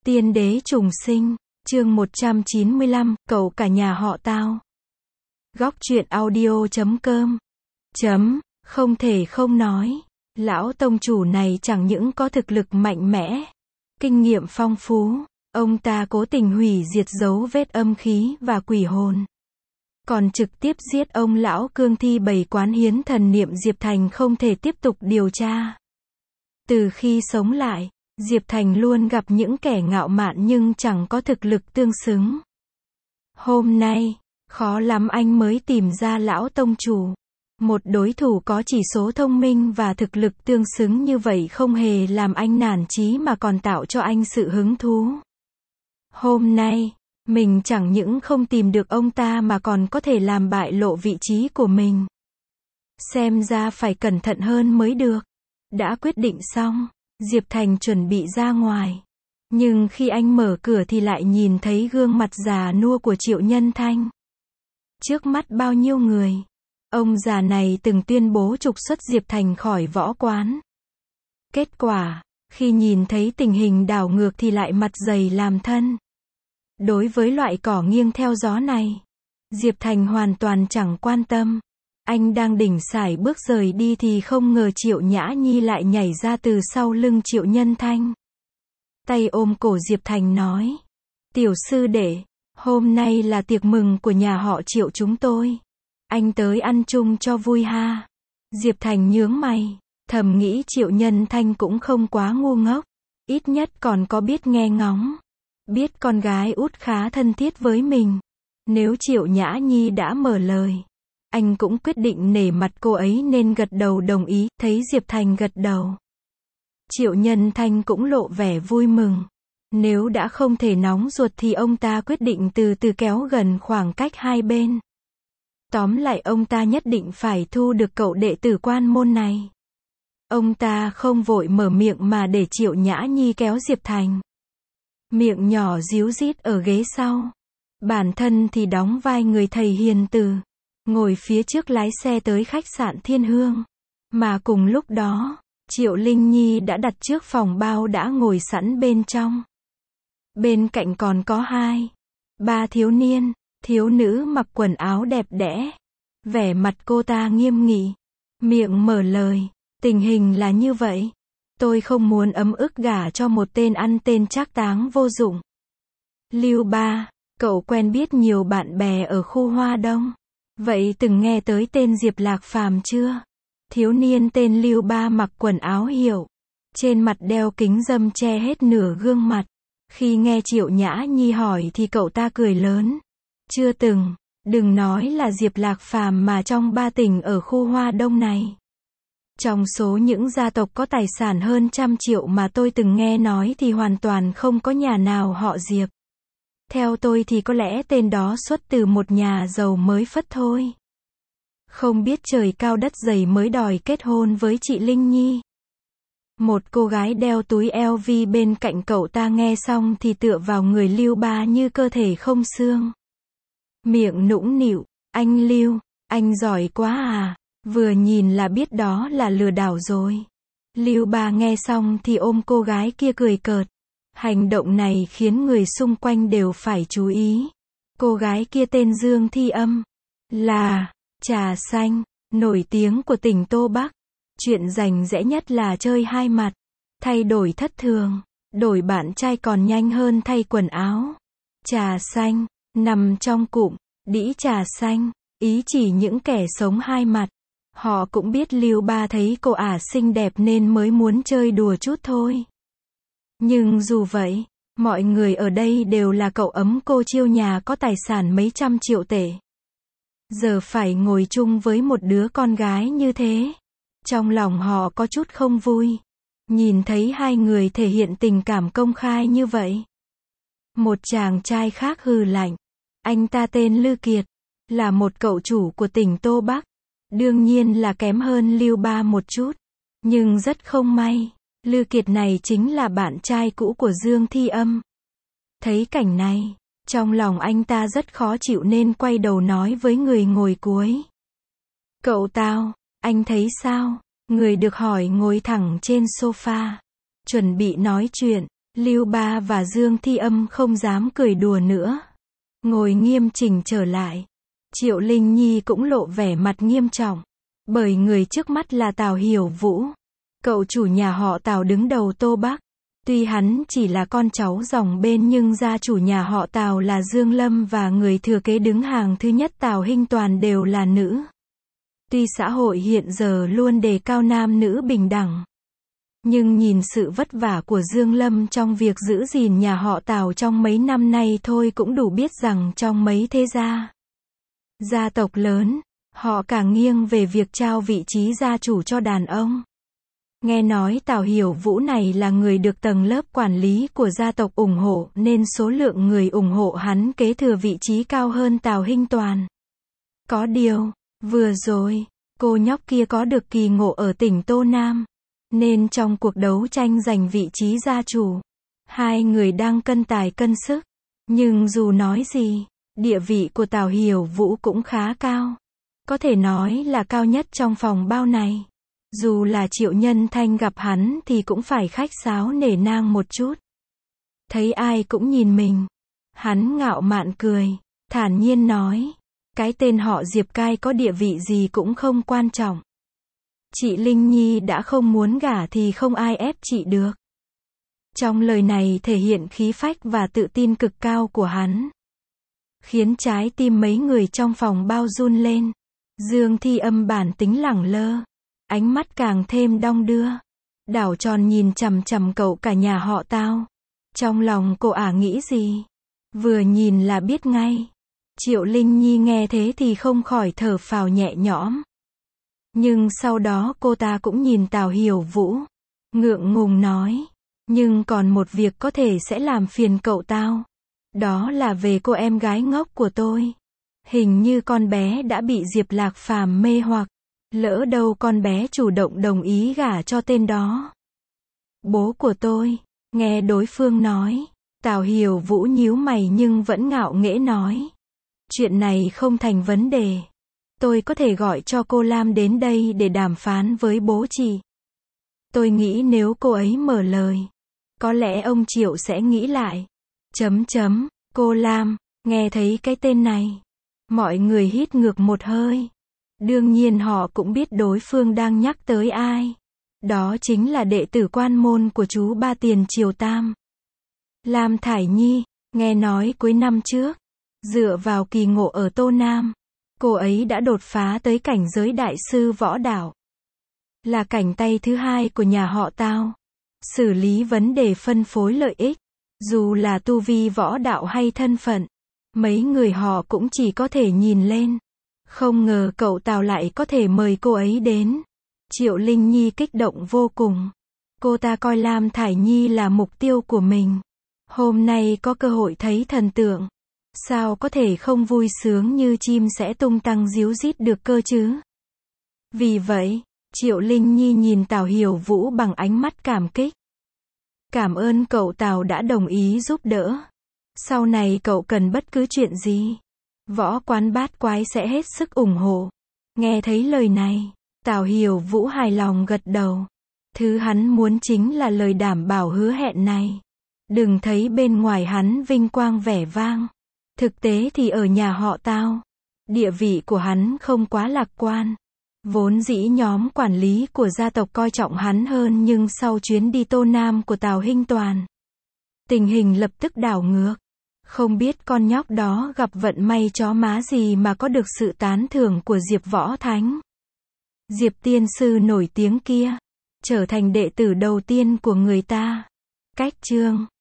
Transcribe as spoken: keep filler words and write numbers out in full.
Tiên đế trùng sinh, chương một trăm chín mươi lăm, cậu cả nhà họ tao. Góc truyện audio chấm com. Chấm, không thể không nói, lão tông chủ này chẳng những có thực lực mạnh mẽ, kinh nghiệm phong phú, ông ta cố tình hủy diệt dấu vết âm khí và quỷ hồn. Còn trực tiếp giết ông lão cương thi bầy quán hiến thần niệm Diệp Thành không thể tiếp tục điều tra. Từ khi sống lại, Diệp Thành luôn gặp những kẻ ngạo mạn nhưng chẳng có thực lực tương xứng. Hôm nay, khó lắm anh mới tìm ra lão tông chủ. Một đối thủ có chỉ số thông minh và thực lực tương xứng như vậy không hề làm anh nản chí mà còn tạo cho anh sự hứng thú. Hôm nay, mình chẳng những không tìm được ông ta mà còn có thể làm bại lộ vị trí của mình. Xem ra phải cẩn thận hơn mới được. Đã quyết định xong, Diệp Thành chuẩn bị ra ngoài. Nhưng khi anh mở cửa thì lại nhìn thấy gương mặt già nua của Triệu Nhân Thanh. Trước mắt bao nhiêu người, ông già này từng tuyên bố trục xuất Diệp Thành khỏi võ quán. Kết quả, khi nhìn thấy tình hình đảo ngược thì lại mặt dày làm thân. Đối với loại cỏ nghiêng theo gió này, Diệp Thành hoàn toàn chẳng quan tâm. Anh đang đỉnh sải bước rời đi thì không ngờ Triệu Nhã Nhi lại nhảy ra từ sau lưng Triệu Nhân Thanh. Tay ôm cổ Diệp Thành nói: "Tiểu sư đệ, hôm nay là tiệc mừng của nhà họ Triệu chúng tôi. Anh tới ăn chung cho vui ha." Diệp Thành nhướng mày, thầm nghĩ Triệu Nhân Thanh cũng không quá ngu ngốc. Ít nhất còn có biết nghe ngóng. Biết con gái út khá thân thiết với mình. Nếu Triệu Nhã Nhi đã mở lời, anh cũng quyết định nể mặt cô ấy nên gật đầu đồng ý. Thấy Diệp Thành gật đầu, Triệu Nhân Thanh cũng lộ vẻ vui mừng. Nếu đã không thể nóng ruột thì ông ta quyết định từ từ kéo gần khoảng cách hai bên. Tóm lại ông ta nhất định phải thu được cậu đệ tử quan môn này. Ông ta không vội mở miệng mà để Triệu Nhã Nhi kéo Diệp Thành. Miệng nhỏ díu dít ở ghế sau. Bản thân thì đóng vai người thầy hiền từ, ngồi phía trước lái xe tới khách sạn Thiên Hương. Mà cùng lúc đó, Triệu Linh Nhi đã đặt trước phòng bao đã ngồi sẵn bên trong. Bên cạnh còn có hai, ba thiếu niên, thiếu nữ mặc quần áo đẹp đẽ. Vẻ mặt cô ta nghiêm nghị, miệng mở lời: "Tình hình là như vậy. Tôi không muốn ấm ức gả cho một tên ăn tên trác táng vô dụng. Lưu Ba, cậu quen biết nhiều bạn bè ở khu Hoa Đông. Vậy từng nghe tới tên Diệp Lạc Phàm chưa?" Thiếu niên tên Lưu Ba mặc quần áo hiệu, trên mặt đeo kính râm che hết nửa gương mặt. Khi nghe Triệu Nhã Nhi hỏi thì cậu ta cười lớn: "Chưa từng, đừng nói là Diệp Lạc Phàm mà trong ba tỉnh ở khu Hoa Đông này. Trong số những gia tộc có tài sản hơn trăm triệu mà tôi từng nghe nói thì hoàn toàn không có nhà nào họ Diệp. Theo tôi thì có lẽ tên đó xuất từ một nhà giàu mới phất thôi. Không biết trời cao đất dày mới đòi kết hôn với chị Linh Nhi." Một cô gái đeo túi eo vi bên cạnh cậu ta nghe xong thì tựa vào người Lưu Ba như cơ thể không xương. Miệng nũng nịu: "Anh Lưu, anh giỏi quá à, vừa nhìn là biết đó là lừa đảo rồi." Lưu Ba nghe xong thì ôm cô gái kia cười cợt. Hành động này khiến người xung quanh đều phải chú ý. Cô gái kia tên Dương Thi Âm, là trà xanh nổi tiếng của tỉnh Tô Bắc. Chuyện rành rẽ nhất là chơi hai mặt, thay đổi thất thường, đổi bạn trai còn nhanh hơn thay quần áo. Trà xanh nằm trong cụm đĩ trà xanh, ý chỉ những kẻ sống hai mặt. Họ cũng biết Lưu Ba thấy cô ả xinh đẹp nên mới muốn chơi đùa chút thôi. Nhưng dù vậy, mọi người ở đây đều là cậu ấm cô chiêu nhà có tài sản mấy trăm triệu tệ. Giờ phải ngồi chung với một đứa con gái như thế, trong lòng họ có chút không vui. Nhìn thấy hai người thể hiện tình cảm công khai như vậy. Một chàng trai khác hừ lạnh. Anh ta tên Lư Kiệt, là một cậu chủ của tỉnh Tô Bắc. Đương nhiên là kém hơn Lưu Ba một chút. Nhưng rất không may, Lư Kiệt này chính là bạn trai cũ của Dương Thi Âm. Thấy cảnh này, trong lòng anh ta rất khó chịu nên quay đầu nói với người ngồi cuối: "Cậu Tao, anh thấy sao?" Người được hỏi ngồi thẳng trên sofa, chuẩn bị nói chuyện. Lưu Ba và Dương Thi Âm không dám cười đùa nữa. Ngồi nghiêm chỉnh trở lại. Triệu Linh Nhi cũng lộ vẻ mặt nghiêm trọng. Bởi người trước mắt là Tào Hiểu Vũ. Cậu chủ nhà họ Tào đứng đầu Tô Bắc. Tuy hắn chỉ là con cháu dòng bên nhưng gia chủ nhà họ Tào là Dương Lâm và người thừa kế đứng hàng thứ nhất Tào Hinh Toàn đều là nữ. Tuy xã hội hiện giờ luôn đề cao nam nữ bình đẳng, nhưng nhìn sự vất vả của Dương Lâm trong việc giữ gìn nhà họ Tào trong mấy năm nay thôi cũng đủ biết rằng trong mấy thế gia, gia tộc lớn, họ càng nghiêng về việc trao vị trí gia chủ cho đàn ông. Nghe nói Tào Hiểu Vũ này là người được tầng lớp quản lý của gia tộc ủng hộ nên số lượng người ủng hộ hắn kế thừa vị trí cao hơn Tào Hinh Toàn. Có điều, vừa rồi, cô nhóc kia có được kỳ ngộ ở tỉnh Tô Nam. Nên trong cuộc đấu tranh giành vị trí gia chủ, hai người đang cân tài cân sức. Nhưng dù nói gì, địa vị của Tào Hiểu Vũ cũng khá cao. Có thể nói là cao nhất trong phòng bao này. Dù là Triệu Nhân Thanh gặp hắn thì cũng phải khách sáo nể nang một chút. Thấy ai cũng nhìn mình. Hắn ngạo mạn cười, thản nhiên nói. Cái tên họ Diệp Cai có địa vị gì cũng không quan trọng. Chị Linh Nhi đã không muốn gả thì không ai ép chị được. Trong lời này thể hiện khí phách và tự tin cực cao của hắn. Khiến trái tim mấy người trong phòng bao run lên. Dương Thi Âm bản tính lẳng lơ. Ánh mắt càng thêm đong đưa. Đảo tròn nhìn chằm chằm cậu cả nhà họ Tao. Trong lòng cô ả nghĩ gì? Vừa nhìn là biết ngay. Triệu Linh Nhi nghe thế thì không khỏi thở phào nhẹ nhõm. Nhưng sau đó cô ta cũng nhìn Tào Hiểu Vũ. Ngượng ngùng nói. Nhưng còn một việc có thể sẽ làm phiền cậu Tao. Đó là về cô em gái ngốc của tôi. Hình như con bé đã bị Diệp Lạc Phàm mê hoặc. Lỡ đâu con bé chủ động đồng ý gả cho tên đó. Bố của tôi. Nghe đối phương nói. Tào Hiểu Vũ nhíu mày nhưng vẫn ngạo nghễ nói. Chuyện này không thành vấn đề. Tôi có thể gọi cho cô Lam đến đây để đàm phán với bố chị. Tôi nghĩ nếu cô ấy mở lời, có lẽ ông Triệu sẽ nghĩ lại. Chấm chấm, cô Lam, nghe thấy cái tên này. Mọi người hít ngược một hơi. Đương nhiên họ cũng biết đối phương đang nhắc tới ai. Đó chính là đệ tử quan môn của chú Ba Tiền Triều Tam. Lam Thải Nhi, nghe nói cuối năm trước, dựa vào kỳ ngộ ở Tô Nam, cô ấy đã đột phá tới cảnh giới đại sư võ đạo. Là cảnh tay thứ hai của nhà họ Tao. Xử lý vấn đề phân phối lợi ích. Dù là tu vi võ đạo hay thân phận. Mấy người họ cũng chỉ có thể nhìn lên. Không ngờ cậu Tào lại có thể mời cô ấy đến. Triệu Linh Nhi kích động vô cùng. Cô ta coi Lam Thải Nhi là mục tiêu của mình. Hôm nay có cơ hội thấy thần tượng. Sao có thể không vui sướng như chim sẽ tung tăng ríu rít được cơ chứ? Vì vậy, Triệu Linh Nhi nhìn Tào Hiểu Vũ bằng ánh mắt cảm kích. Cảm ơn cậu Tào đã đồng ý giúp đỡ. Sau này cậu cần bất cứ chuyện gì, Võ Quán Bát Quái sẽ hết sức ủng hộ. Nghe thấy lời này, Tào Hiểu Vũ hài lòng gật đầu. Thứ hắn muốn chính là lời đảm bảo hứa hẹn này. Đừng thấy bên ngoài hắn vinh quang vẻ vang. Thực tế thì ở nhà họ Tao, địa vị của hắn không quá lạc quan. Vốn dĩ nhóm quản lý của gia tộc coi trọng hắn hơn nhưng sau chuyến đi Tô Nam của Tào Hinh Toàn, tình hình lập tức đảo ngược. Không biết con nhóc đó gặp vận may chó má gì mà có được sự tán thưởng của Diệp Võ Thánh. Diệp tiên sư nổi tiếng kia, trở thành đệ tử đầu tiên của người ta. Cách chương